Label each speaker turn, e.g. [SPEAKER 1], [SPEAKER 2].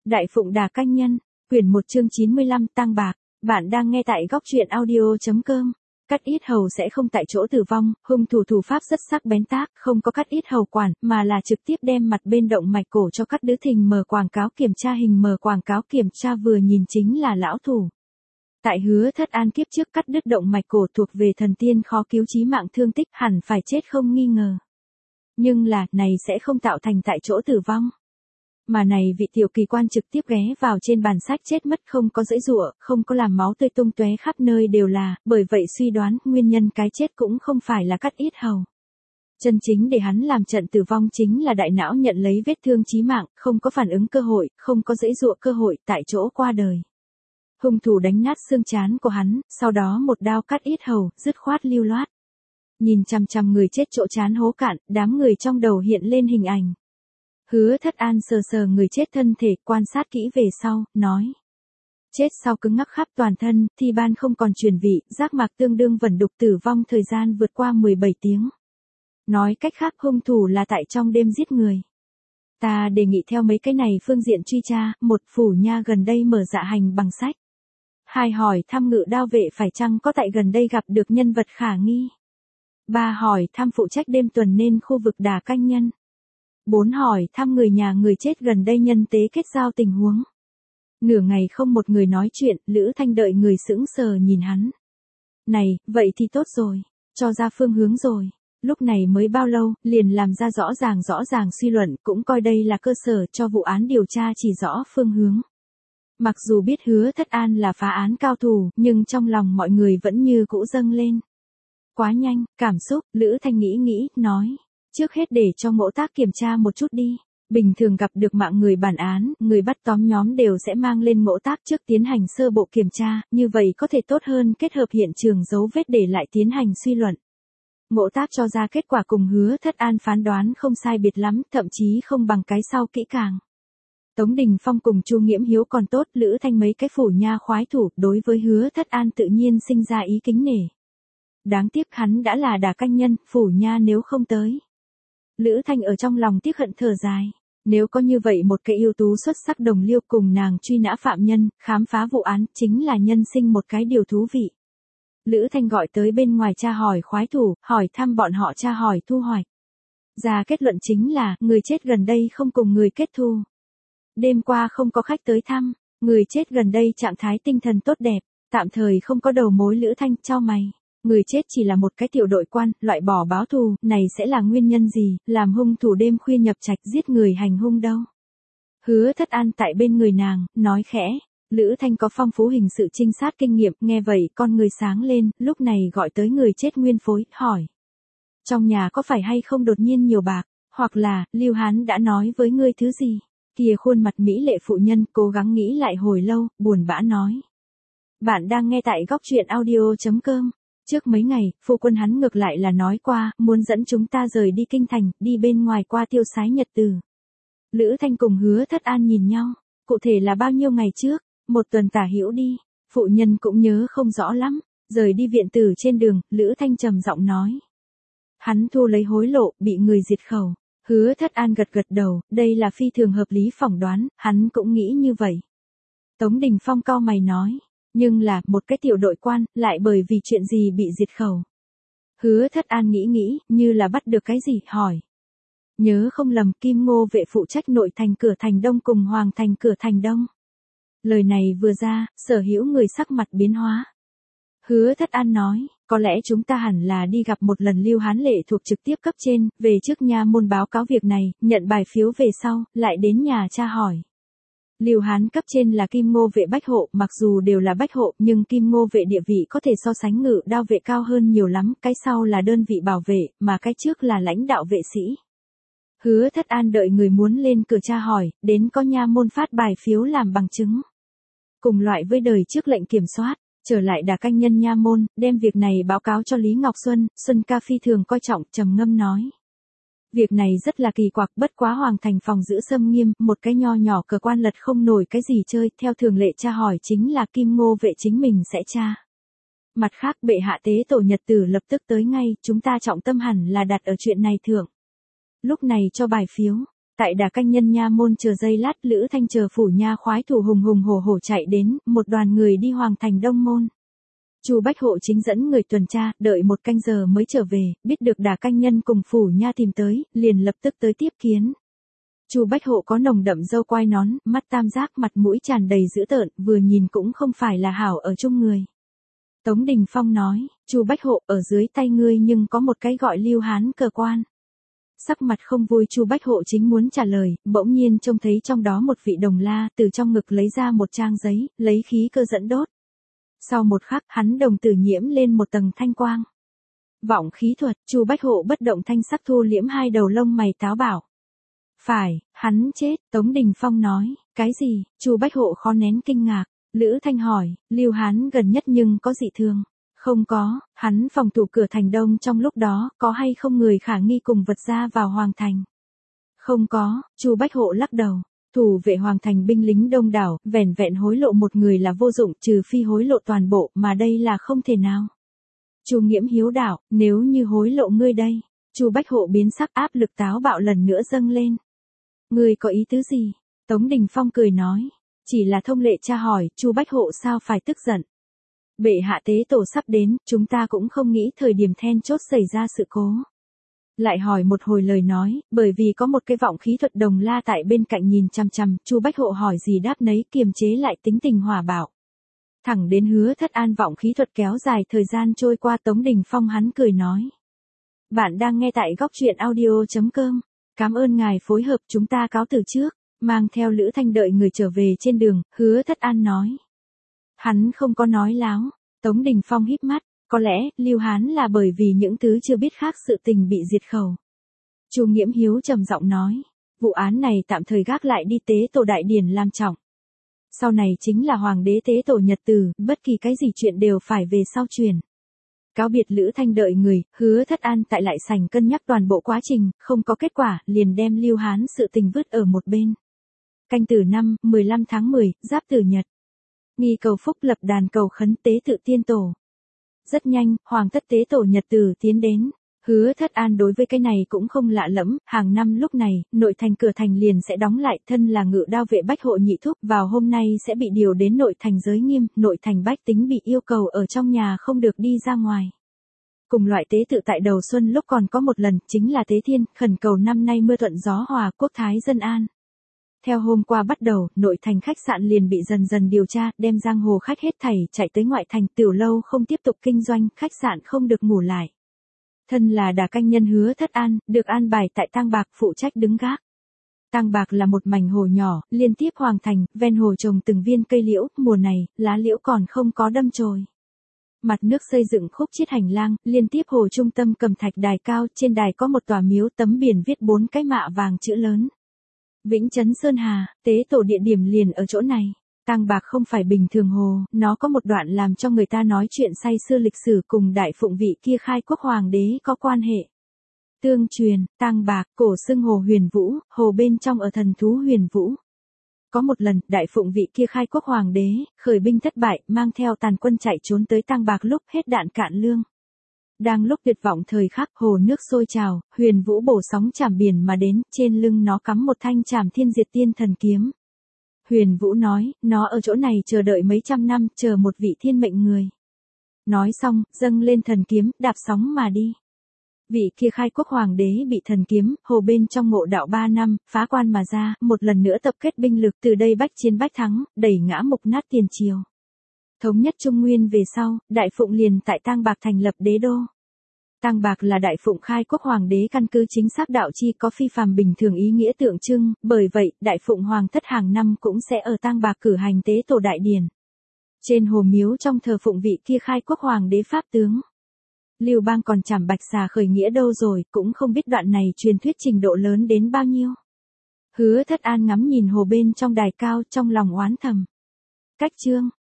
[SPEAKER 1] Đại Phụng Đà Canh Nhân, quyển 1 chương 95 tang bạc, bạn đang nghe tại góc truyện audio.com. Cắt yết hầu sẽ không tại chỗ tử vong, hung thủ thủ pháp rất sắc bén tác, không có cắt yết hầu quản, mà là trực tiếp đem mặt bên động mạch cổ cho cắt đứt. Hình mở quảng cáo kiểm tra, hình mở quảng cáo kiểm tra vừa nhìn chính là lão thủ. Tại Hứa Thất An kiếp trước cắt đứt động mạch cổ thuộc về thần tiên khó cứu chí mạng thương tích, hẳn phải chết không nghi ngờ. Nhưng là, này sẽ không tạo thành tại chỗ tử vong. Mà này vị tiểu kỳ quan trực tiếp ghé vào trên bàn sách chết mất, không có giãy giụa, không có làm máu tươi tung tóe khắp nơi đều là, bởi vậy suy đoán nguyên nhân cái chết cũng không phải là cắt yết hầu. Chân chính để hắn làm trận tử vong chính là đại não nhận lấy vết thương chí mạng, không có phản ứng cơ hội, không có giãy giụa cơ hội, tại chỗ qua đời. Hung thủ đánh nát xương trán của hắn, sau đó một đao cắt yết hầu, dứt khoát lưu loát. Nhìn chằm chằm người chết chỗ trán hố cạn, đám người trong đầu hiện lên hình ảnh. Hứa Thất An sờ sờ người chết thân thể, quan sát kỹ về sau, nói. Chết sau cứng ngắc khắp toàn thân, thi ban không còn truyền vị, giác mạc tương đương vẩn đục, tử vong thời gian vượt qua 17 tiếng. Nói cách khác hung thủ là tại trong đêm giết người. Ta đề nghị theo mấy cái này phương diện truy tra, 1. Phủ nha gần đây mở dạ hành bằng sách. 2. Hỏi thăm Ngự Đao vệ phải chăng có tại gần đây gặp được nhân vật khả nghi. 3. Hỏi thăm phụ trách đêm tuần nên khu vực Đà Canh Nhân. 4. Hỏi thăm người nhà người chết gần đây nhân tế kết giao tình huống. Nửa ngày không một người nói chuyện, Lữ Thanh đợi người sững sờ nhìn hắn. Này, vậy thì tốt rồi, cho ra phương hướng rồi. Lúc này mới bao lâu, liền làm ra rõ ràng suy luận, cũng coi đây là cơ sở cho vụ án điều tra chỉ rõ phương hướng. Mặc dù biết Hứa Thất An là phá án cao thủ, nhưng trong lòng mọi người vẫn như cũ dâng lên. Quá nhanh, cảm xúc, Lữ Thanh nghĩ, nói. Trước hết để cho mỗ tác kiểm tra một chút đi. Bình thường gặp được mạng người bản án, người bắt tóm nhóm đều sẽ mang lên mỗ tác trước tiến hành sơ bộ kiểm tra, như vậy có thể tốt hơn kết hợp hiện trường dấu vết để lại tiến hành suy luận. Mỗ tác cho ra kết quả cùng Hứa Thất An phán đoán không sai biệt lắm, thậm chí không bằng cái sau kỹ càng. Tống Đình Phong cùng Chu Nghiễm Hiếu còn tốt, Lữ Thanh mấy cái phủ nha khoái thủ, đối với Hứa Thất An tự nhiên sinh ra ý kính nể. Đáng tiếc hắn đã là Đà Canh Nhân, phủ nha nếu không tới. Lữ Thanh ở trong lòng tiếc hận thở dài. Nếu có như vậy một cái ưu tú xuất sắc đồng liêu cùng nàng truy nã phạm nhân, khám phá vụ án, chính là nhân sinh một cái điều thú vị. Lữ Thanh gọi tới bên ngoài tra hỏi khoái thủ, hỏi thăm bọn họ tra hỏi thu hoạch. Ra kết luận chính là, người chết gần đây không cùng người kết thù. Đêm qua không có khách tới thăm, người chết gần đây trạng thái tinh thần tốt đẹp, tạm thời không có đầu mối. Lữ Thanh chau mày. Người chết chỉ là một cái tiểu đội quan, loại bỏ báo thù, này sẽ là nguyên nhân gì, làm hung thủ đêm khuya nhập trạch giết người hành hung đâu. Hứa Thất An tại bên người nàng, nói khẽ. Lữ Thanh có phong phú hình sự trinh sát kinh nghiệm, nghe vậy con người sáng lên, lúc này gọi tới người chết nguyên phối, hỏi. Trong nhà có phải hay không đột nhiên nhiều bạc, hoặc là, Lưu Hán đã nói với ngươi thứ gì? Kia khuôn mặt mỹ lệ phụ nhân, cố gắng nghĩ lại hồi lâu, buồn bã nói. Bạn đang nghe tại góc truyện audio.com. Trước mấy ngày, phu quân hắn ngược lại là nói qua, muốn dẫn chúng ta rời đi kinh thành, đi bên ngoài qua tiêu sái nhật từ. Lữ Thanh cùng Hứa Thất An nhìn nhau, cụ thể là bao nhiêu ngày trước, 1 tuần tả hữu đi, phụ nhân cũng nhớ không rõ lắm, rời đi viện tử trên đường, Lữ Thanh trầm giọng nói. Hắn thu lấy hối lộ, bị người diệt khẩu. Hứa Thất An gật đầu, đây là phi thường hợp lý phỏng đoán, hắn cũng nghĩ như vậy. Tống Đình Phong cau mày nói. Nhưng là, một cái tiểu đội quan, lại bởi vì chuyện gì bị diệt khẩu. Hứa Thất An nghĩ, như là bắt được cái gì, hỏi. Nhớ không lầm, Kim Ngô vệ phụ trách nội thành cửa thành đông cùng Hoàng thành cửa thành đông. Lời này vừa ra, sở hữu người sắc mặt biến hóa. Hứa Thất An nói, có lẽ chúng ta hẳn là đi gặp một lần Lưu Hán lệ thuộc trực tiếp cấp trên, về trước nha môn báo cáo việc này, nhận bài phiếu về sau, lại đến nhà tra hỏi. Lưu Hán cấp trên là Kim Ngô vệ bách hộ, mặc dù đều là bách hộ, nhưng Kim Ngô vệ địa vị có thể so sánh Ngự Đao vệ cao hơn nhiều lắm, cái sau là đơn vị bảo vệ, mà cái trước là lãnh đạo vệ sĩ. Hứa Thất An đợi người muốn lên cửa tra hỏi, đến có nha môn phát bài phiếu làm bằng chứng. Cùng loại với đời trước lệnh kiểm soát, trở lại Đà Canh Nhân nha môn, đem việc này báo cáo cho Lý Ngọc Xuân ca phi thường coi trọng, trầm ngâm nói. Việc này rất là kỳ quặc, bất quá Hoàng thành phòng giữ xâm nghiêm, một cái nho nhỏ cờ quan lật không nổi cái gì chơi, theo thường lệ tra hỏi chính là Kim Ngô vệ chính mình sẽ tra. Mặt khác bệ hạ tế tổ nhật tử lập tức tới ngay, chúng ta trọng tâm hẳn là đặt ở chuyện này thượng. Lúc này cho bài phiếu, Tại Đà Canh Nhân nha môn chờ giây lát, Lữ Thanh chờ phủ nha khoái thủ hùng hùng hổ hổ chạy đến, một đoàn người đi Hoàng thành Đông môn. Chu Bách Hộ chính dẫn người tuần tra, đợi một canh giờ mới trở về, biết được Đà Canh Nhân cùng phủ nha tìm tới, liền lập tức tới tiếp kiến. Chu Bách Hộ có nồng đậm râu quai nón, mắt tam giác, mặt mũi tràn đầy dữ tợn, vừa nhìn cũng không phải là hảo ở chung người. Tống Đình Phong nói, Chu Bách Hộ, ở dưới tay ngươi nhưng có một cái gọi Lưu Hán cờ quan. Sắc mặt không vui, Chu Bách Hộ chính muốn trả lời, bỗng nhiên trông thấy trong đó một vị đồng la, từ trong ngực lấy ra một trang giấy, lấy khí cơ dẫn đốt. Sau một khắc, hắn đồng tử nhiễm lên một tầng thanh quang. Vọng khí thuật, Chu Bách Hộ bất động thanh sắc thu liễm hai đầu lông mày táo bảo. Phải, hắn chết, Tống Đình Phong nói, cái gì? Chu Bách Hộ khó nén kinh ngạc. Lữ Thanh hỏi, Lưu Hán gần nhất nhưng có dị thường? Không có, hắn phòng thủ cửa thành đông trong lúc đó, có hay không người khả nghi cùng vật ra vào Hoàng thành? Không có, Chu Bách Hộ lắc đầu. Thủ vệ Hoàng thành binh lính đông đảo, vẻn vẹn hối lộ một người là vô dụng, trừ phi hối lộ toàn bộ, mà đây là không thể nào. Chu Nghiễm hiếu đạo, nếu như hối lộ ngươi đây. Chu Bách Hộ biến sắc, áp lực táo bạo lần nữa dâng lên. Ngươi có ý tứ gì? Tống Đình Phong cười nói. Chỉ là thông lệ tra hỏi, Chu Bách Hộ sao phải tức giận? Bệ hạ tế tổ sắp đến, chúng ta cũng không nghĩ thời điểm then chốt xảy ra sự cố. Lại hỏi một hồi lời nói, bởi vì có một cái vọng khí thuật đồng la tại bên cạnh nhìn chằm chằm, Chu Bách Hộ hỏi gì đáp nấy, kiềm chế lại tính tình hòa bạo. Thẳng đến Hứa Thất An vọng khí thuật kéo dài thời gian trôi qua, Tống Đình Phong hắn cười nói. Bạn đang nghe tại góc truyện audio.com. Cảm ơn ngài phối hợp, chúng ta cáo từ trước. Mang theo Lữ Thanh đợi người trở về trên đường, Hứa Thất An nói. Hắn không có nói láo. Tống Đình Phong híp mắt, có lẽ, Lưu Hán là bởi vì những thứ chưa biết khác sự tình bị diệt khẩu. Chu Nghiễm hiếu trầm giọng nói. Vụ án này tạm thời gác lại đi, tế tổ đại điển làm trọng. Sau này chính là hoàng đế tế tổ nhật tử, bất kỳ cái gì chuyện đều phải về sau truyền. Cáo biệt Lữ Thanh đợi người, Hứa Thất An tại lại sảnh cân nhắc toàn bộ quá trình, không có kết quả, liền đem Lưu Hán sự tình vứt ở một bên. Canh Tử năm, 15 tháng 10, Giáp Tử Nhật. Nghi cầu phúc, lập đàn cầu khấn, tế tự tiên tổ. Rất nhanh, hoàng thất tế tổ nhật tử tiến đến. Hứa Thất An đối với cái này cũng không lạ lẫm, hàng năm lúc này, nội thành cửa thành liền sẽ đóng lại, thân là ngự đao vệ Bách Hộ nhị thúc, vào hôm nay sẽ bị điều đến nội thành giới nghiêm, nội thành bách tính bị yêu cầu ở trong nhà không được đi ra ngoài. Cùng loại tế tự tại đầu xuân lúc còn có một lần, chính là tế thiên, khẩn cầu năm nay mưa thuận gió hòa, quốc thái dân an. Theo hôm qua bắt đầu, nội thành khách sạn liền bị dần dần điều tra, đem giang hồ khách hết thảy chạy tới ngoại thành, tiểu lâu không tiếp tục kinh doanh, khách sạn không được ngủ lại. Thân là Đà Canh Nhân Hứa Thất An, được an bài tại Tang Bạc phụ trách đứng gác. Tang Bạc là một mảnh hồ nhỏ, liên tiếp Hoàng thành, ven hồ trồng từng viên cây liễu, mùa này, lá liễu còn không có đâm chồi. Mặt nước xây dựng khúc chiết hành lang, liên tiếp hồ trung tâm cầm thạch đài cao, trên đài có một tòa miếu, tấm biển viết 4 cái mạ vàng chữ lớn. Vĩnh Trấn Sơn Hà, tế tổ địa điểm liền ở chỗ này. Tang Bạc không phải bình thường hồ, nó có một đoạn làm cho người ta nói chuyện say sưa lịch sử cùng đại phụng vị kia khai quốc hoàng đế có quan hệ. Tương truyền, Tang Bạc, cổ xưng hồ Huyền Vũ, hồ bên trong ở thần thú Huyền Vũ. Có một lần, đại phụng vị kia khai quốc hoàng đế, khởi binh thất bại, mang theo tàn quân chạy trốn tới Tang Bạc lúc hết đạn cạn lương. Đang lúc tuyệt vọng thời khắc, hồ nước sôi trào, Huyền Vũ bổ sóng chạm biển mà đến, trên lưng nó cắm một thanh trảm thiên diệt tiên thần kiếm. Huyền Vũ nói, nó ở chỗ này chờ đợi mấy trăm năm, chờ một vị thiên mệnh người. Nói xong, dâng lên thần kiếm, đạp sóng mà đi. Vị kia khai quốc hoàng đế bị thần kiếm, hồ bên trong ngộ đạo 3 năm, phá quan mà ra, một lần nữa tập kết binh lực, từ đây bách chiến bách thắng, đẩy ngã mục nát tiền triều. Thống nhất Trung Nguyên về sau, Đại Phụng liền tại Tang Bạc thành lập đế đô. Tang Bạc là Đại Phụng khai quốc hoàng đế căn cứ chính xác đạo chi, có phi phàm bình thường ý nghĩa tượng trưng, bởi vậy, Đại Phụng hoàng thất hàng năm cũng sẽ ở Tang Bạc cử hành tế tổ đại điển. Trên hồ miếu trong thờ phụng vị kia khai quốc hoàng đế pháp tướng. Lưu Bang còn chảm Bạch Xà khởi nghĩa đâu rồi, cũng không biết đoạn này truyền thuyết trình độ lớn đến bao nhiêu. Hứa Thất An ngắm nhìn hồ bên trong đài cao, trong lòng oán thầm. Cách chương